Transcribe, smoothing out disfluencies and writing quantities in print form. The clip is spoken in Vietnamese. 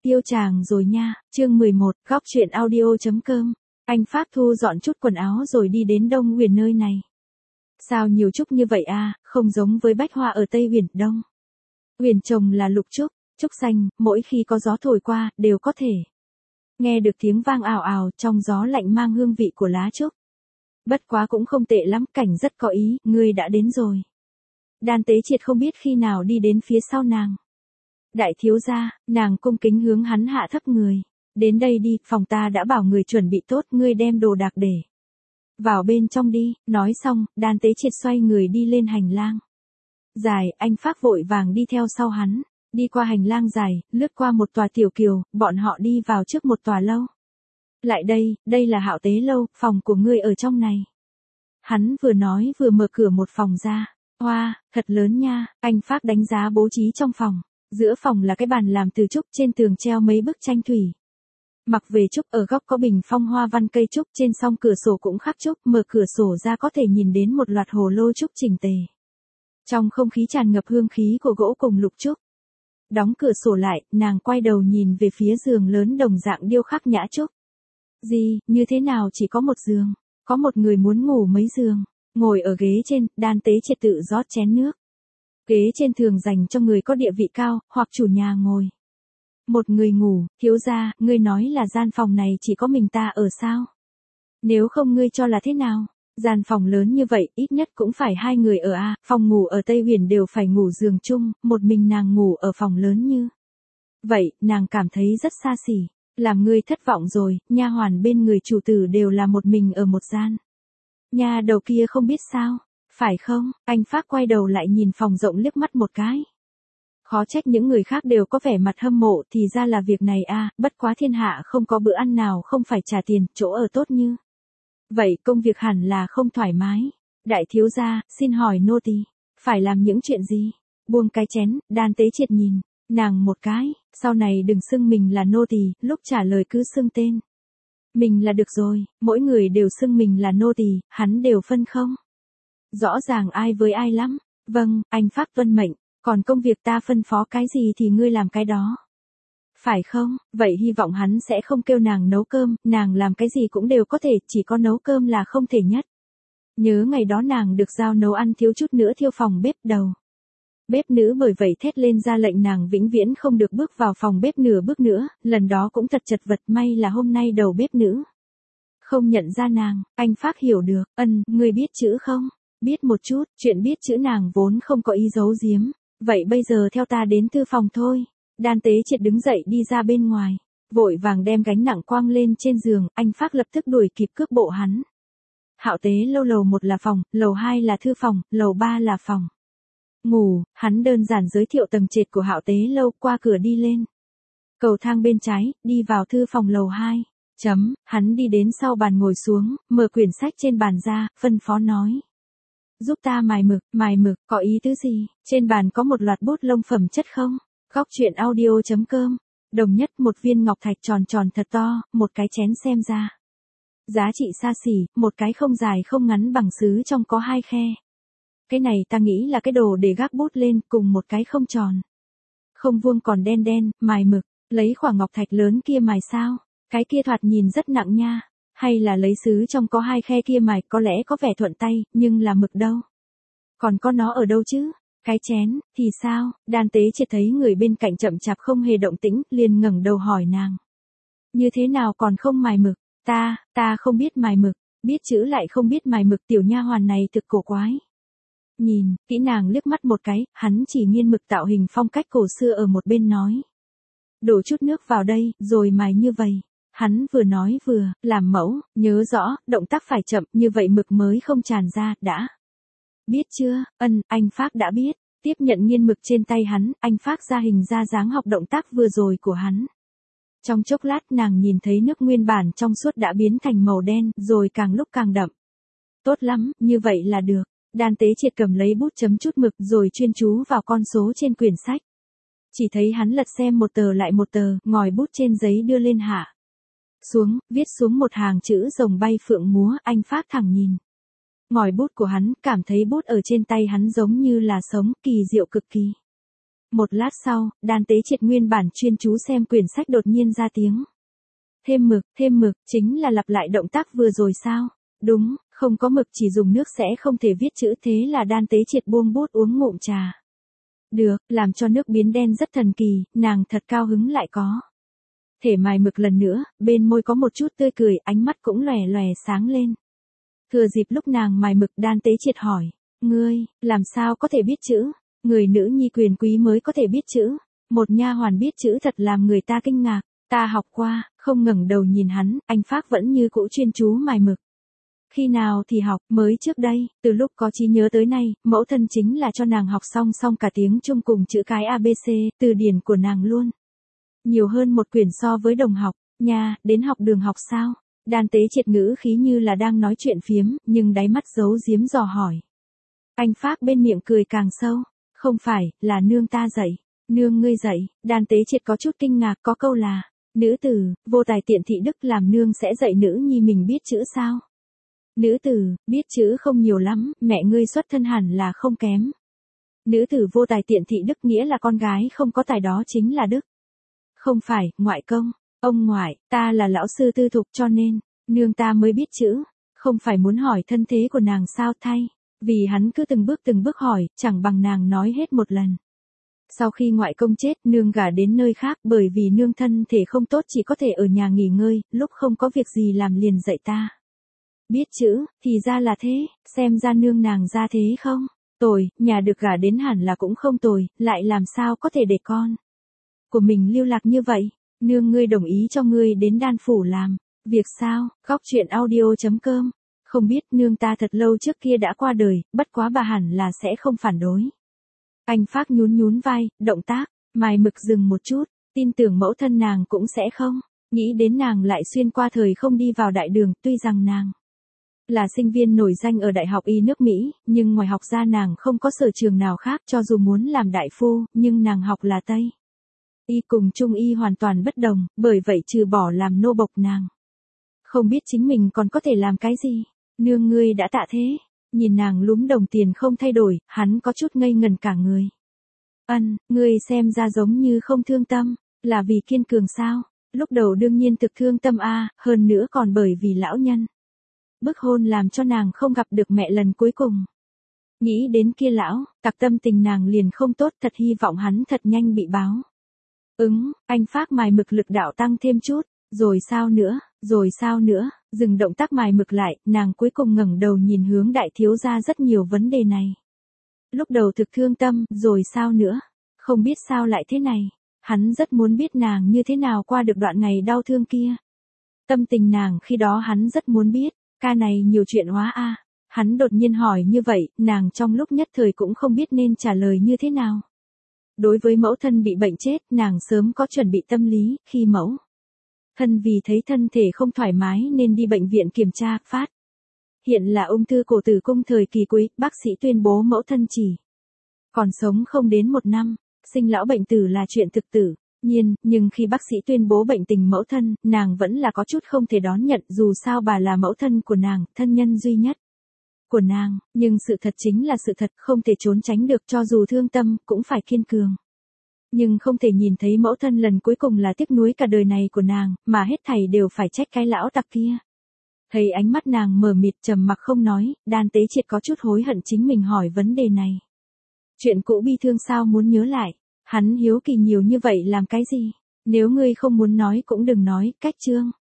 Tiêu chàng rồi nha, chương 11, góc chuyện audio.com. Anh Pháp thu dọn chút quần áo rồi đi đến Đông Huyền nơi này. Sao nhiều trúc như vậy à, không giống với bách hoa ở Tây Huyền, Đông Huyền trồng là lục trúc, trúc xanh, mỗi khi có gió thổi qua, đều có thể nghe được tiếng vang ào ào, trong gió lạnh mang hương vị của lá trúc. Bất quá cũng không tệ lắm, cảnh rất có ý, ngươi đã đến rồi. Đan Tế Triệt không biết khi nào đi đến phía sau nàng. Đại thiếu gia, nàng cung kính hướng hắn hạ thấp người. Đến đây đi, phòng ta đã bảo người chuẩn bị tốt, ngươi đem đồ đạc để vào bên trong đi. Nói xong, Đan Tế Triệt xoay người đi lên hành lang dài, anh Pháp vội vàng đi theo sau hắn. Đi qua hành lang dài, lướt qua một tòa tiểu kiều, bọn họ đi vào trước một tòa lâu. Lại đây, đây là Hạo Tế lâu, phòng của ngươi ở trong này. Hắn vừa nói vừa mở cửa một phòng ra. Hoa, thật lớn nha, anh Pháp đánh giá bố trí trong phòng. Giữa phòng là cái bàn làm từ trúc, trên tường treo mấy bức tranh thủy mặc về trúc, ở góc có bình phong hoa văn cây trúc, trên song cửa sổ cũng khắc trúc, mở cửa sổ ra có thể nhìn đến một loạt hồ lô trúc chỉnh tề. Trong không khí tràn ngập hương khí của gỗ cùng lục trúc. Đóng cửa sổ lại, nàng quay đầu nhìn về phía giường lớn đồng dạng điêu khắc nhã trúc. Gì, như thế nào chỉ có một giường? Có một người muốn ngủ mấy giường? Ngồi ở ghế trên, Đan Tế Triệt tự rót chén nước. Ghế trên thường dành cho người có địa vị cao, hoặc chủ nhà ngồi. Một người ngủ, thiếu gia, ngươi nói là gian phòng này chỉ có mình ta ở sao? Nếu không ngươi cho là thế nào? Gian phòng lớn như vậy, ít nhất cũng phải hai người ở a, phòng ngủ ở Tây Huyền đều phải ngủ giường chung, một mình nàng ngủ ở phòng lớn như vậy, nàng cảm thấy rất xa xỉ. Làm ngươi thất vọng rồi, nha hoàn bên người chủ tử đều là một mình ở một gian. Nha đầu kia không biết sao? Phải không? Anh Pháp quay đầu lại nhìn phòng rộng liếc mắt một cái. Khó trách những người khác đều có vẻ mặt hâm mộ, thì ra là việc này a, bất quá thiên hạ không có bữa ăn nào không phải trả tiền, chỗ ở tốt như vậy công việc hẳn là không thoải mái. Đại thiếu gia, xin hỏi nô tỳ phải làm những chuyện gì? Buông cái chén, Đan Tế Triệt nhìn nàng một cái, sau này đừng xưng mình là nô tỳ, lúc trả lời cứ xưng tên mình là được rồi, mỗi người đều xưng mình là nô tỳ, hắn đều phân không rõ ràng ai với ai lắm. Vâng, anh Pháp tuân mệnh, còn công việc ta phân phó cái gì thì ngươi làm cái đó. Phải không? Vậy hy vọng hắn sẽ không kêu nàng nấu cơm, nàng làm cái gì cũng đều có thể, chỉ có nấu cơm là không thể nhất. Nhớ ngày đó nàng được giao nấu ăn thiếu chút nữa thiêu phòng bếp đầu. Bếp nữ bởi vậy thét lên ra lệnh nàng vĩnh viễn không được bước vào phòng bếp nửa bước nữa, lần đó cũng thật chật vật, may là hôm nay đầu bếp nữ không nhận ra nàng. Anh Pháp hiểu được, ngươi biết chữ không? Biết một chút, chuyện biết chữ nàng vốn không có ý giấu giếm. Vậy bây giờ theo ta đến thư phòng thôi. Đan Tế Triệt đứng dậy đi ra bên ngoài, vội vàng đem gánh nặng quăng lên trên giường, anh Pháp lập tức đuổi kịp cước bộ hắn. Hạo Tế lâu lầu 1 là phòng, lầu 2 là thư phòng, lầu 3 là phòng ngủ, hắn đơn giản giới thiệu tầng trệt của Hạo Tế lâu, qua cửa đi lên cầu thang bên trái, đi vào thư phòng lầu 2. Hắn đi đến sau bàn ngồi xuống, mở quyển sách trên bàn ra, phân phó nói. Giúp ta mài mực, có ý tứ gì? Trên bàn có một loạt bút lông phẩm chất không? Góc chuyện audio.com. Đồng nhất, một viên ngọc thạch tròn tròn thật to, một cái chén xem ra giá trị xa xỉ, một cái không dài không ngắn bằng sứ trong có 2 khe. Cái này ta nghĩ là cái đồ để gác bút lên, cùng một cái không tròn không vuông còn đen đen, mài mực. Lấy quả ngọc thạch lớn kia mài sao? Cái kia thoạt nhìn rất nặng nha. Hay là lấy sứ trong có 2 khe kia mài, có lẽ có vẻ thuận tay, nhưng là mực đâu? Còn có nó ở đâu chứ? Cái chén, thì sao? Đan Tế Triệt thấy người bên cạnh chậm chạp không hề động tĩnh, liền ngẩng đầu hỏi nàng. Như thế nào còn không mài mực? Ta không biết mài mực, biết chữ lại không biết mài mực, tiểu nha hoàn này thực cổ quái. Nhìn, kỹ nàng liếc mắt một cái, hắn chỉ nghiên mực tạo hình phong cách cổ xưa ở một bên nói. Đổ chút nước vào đây, rồi mài như vậy. Hắn vừa nói vừa làm mẫu, nhớ rõ, động tác phải chậm, như vậy mực mới không tràn ra, đã. Biết chưa? Anh Pháp đã biết. Tiếp nhận nghiên mực trên tay hắn, anh Pháp ra hình ra dáng học động tác vừa rồi của hắn. Trong chốc lát nàng nhìn thấy nước nguyên bản trong suốt đã biến thành màu đen, rồi càng lúc càng đậm. Tốt lắm, như vậy là được. Đan Tế Triệt cầm lấy bút chấm chút mực rồi chuyên chú vào con số trên quyển sách. Chỉ thấy hắn lật xem một tờ lại một tờ, ngòi bút trên giấy đưa lên hạ xuống, viết xuống một hàng chữ rồng bay phượng múa, anh Pháp thẳng nhìn ngòi bút của hắn, cảm thấy bút ở trên tay hắn giống như là sống, kỳ diệu cực kỳ. Một lát sau, Đan Tế Triệt nguyên bản chuyên chú xem quyển sách đột nhiên ra tiếng. Thêm mực, chính là lặp lại động tác vừa rồi sao? Đúng, không có mực chỉ dùng nước sẽ không thể viết chữ, thế là Đan Tế Triệt buông bút uống ngụm trà. Được, làm cho nước biến đen rất thần kỳ, nàng thật cao hứng lại có. Thể mài mực lần nữa, bên môi có một chút tươi cười, ánh mắt cũng lòe lòe sáng lên. Thừa dịp lúc nàng mài mực, Đan Tế Triệt hỏi, ngươi, làm sao có thể biết chữ? Người nữ nhi quyền quý mới có thể biết chữ. Một nha hoàn biết chữ thật làm người ta kinh ngạc. Ta học qua, không ngẩng đầu nhìn hắn, anh Phác vẫn như cũ chuyên chú mài mực. Khi nào thì học, mới trước đây, từ lúc có trí nhớ tới nay, mẫu thân chính là cho nàng học xong cả tiếng Trung cùng chữ cái ABC, từ điển của nàng luôn. Nhiều hơn một quyển so với đồng học, nha, đến học đường học sao? Đan Tế Triệt ngữ khí như là đang nói chuyện phiếm, nhưng đáy mắt giấu giếm dò hỏi. Anh Phác bên miệng cười càng sâu. Không phải, là nương ta dạy. Nương ngươi dạy, Đan Tế Triệt có chút kinh ngạc, có câu là, nữ tử, vô tài tiện thị đức, làm nương sẽ dạy nữ nhi mình biết chữ sao? Nữ tử, biết chữ không nhiều lắm, mẹ ngươi xuất thân hẳn là không kém. Nữ tử vô tài tiện thị đức nghĩa là con gái không có tài đó chính là đức. Không phải, ngoại công, ông ngoại, ta là lão sư tư thục cho nên, nương ta mới biết chữ. Không phải muốn hỏi thân thế của nàng sao thay. Vì hắn cứ từng bước hỏi, chẳng bằng nàng nói hết một lần. Sau khi ngoại công chết, nương gả đến nơi khác, bởi vì nương thân thể không tốt chỉ có thể ở nhà nghỉ ngơi, lúc không có việc gì làm liền dạy ta. Biết chữ, thì ra là thế, xem ra nương nàng ra thế không? Tồi, nhà được gả đến hẳn là cũng không tồi, lại làm sao có thể để con của mình lưu lạc như vậy? Nương ngươi đồng ý cho ngươi đến Đan phủ làm việc sao? Góc truyện audio.com. Không biết, nương ta thật lâu trước kia đã qua đời, bất quá bà hẳn là sẽ không phản đối. Anh Phác nhún vai, động tác, mài mực dừng một chút, tin tưởng mẫu thân nàng cũng sẽ không. Nghĩ đến nàng lại xuyên qua thời không đi vào đại đường, tuy rằng nàng là sinh viên nổi danh ở Đại học Y nước Mỹ, nhưng ngoài học ra nàng không có sở trường nào khác, cho dù muốn làm đại phu, nhưng nàng học là Tây Y cùng Trung Y hoàn toàn bất đồng, bởi vậy trừ bỏ làm nô bộc nàng không biết chính mình còn có thể làm cái gì. Nương ngươi đã tạ thế. Nhìn nàng lúm đồng tiền không thay đổi, hắn có chút ngây ngần cả người. Ngươi xem ra giống như không thương tâm, là vì kiên cường sao? Lúc đầu đương nhiên thực thương tâm a, hơn nữa còn bởi vì lão nhân. Bức hôn làm cho nàng không gặp được mẹ lần cuối cùng. Nghĩ đến kia lão, tặc tâm tình nàng liền không tốt, thật hy vọng hắn thật nhanh bị báo. Anh Phác mài mực lực đạo tăng thêm chút. Rồi sao nữa, dừng động tác mài mực lại, nàng cuối cùng ngẩng đầu nhìn hướng đại thiếu gia rất nhiều vấn đề này. Lúc đầu thực thương tâm, rồi sao nữa, không biết sao lại thế này, hắn rất muốn biết nàng như thế nào qua được đoạn ngày đau thương kia. Tâm tình nàng khi đó hắn rất muốn biết, ca này nhiều chuyện hóa a. Hắn đột nhiên hỏi như vậy, nàng trong lúc nhất thời cũng không biết nên trả lời như thế nào. Đối với mẫu thân bị bệnh chết, nàng sớm có chuẩn bị tâm lý, khi mẫu thân vì thấy thân thể không thoải mái nên đi bệnh viện kiểm tra, phát hiện là ung thư cổ tử cung thời kỳ cuối, bác sĩ tuyên bố mẫu thân chỉ còn sống không đến 1 năm, sinh lão bệnh tử là chuyện thực tử nhiên, nhưng khi bác sĩ tuyên bố bệnh tình mẫu thân, nàng vẫn là có chút không thể đón nhận, dù sao bà là mẫu thân của nàng, thân nhân duy nhất của nàng, nhưng sự thật chính là sự thật, không thể trốn tránh được, cho dù thương tâm, cũng phải kiên cường. Nhưng không thể nhìn thấy mẫu thân lần cuối cùng là tiếc nuối cả đời này của nàng, mà hết thảy đều phải trách cái lão tặc kia. Thấy ánh mắt nàng mờ mịt trầm mặc không nói, Đan Tế Triệt có chút hối hận chính mình hỏi vấn đề này. Chuyện cũ bi thương sao muốn nhớ lại, hắn hiếu kỳ nhiều như vậy làm cái gì? Nếu ngươi không muốn nói cũng đừng nói, cách chương.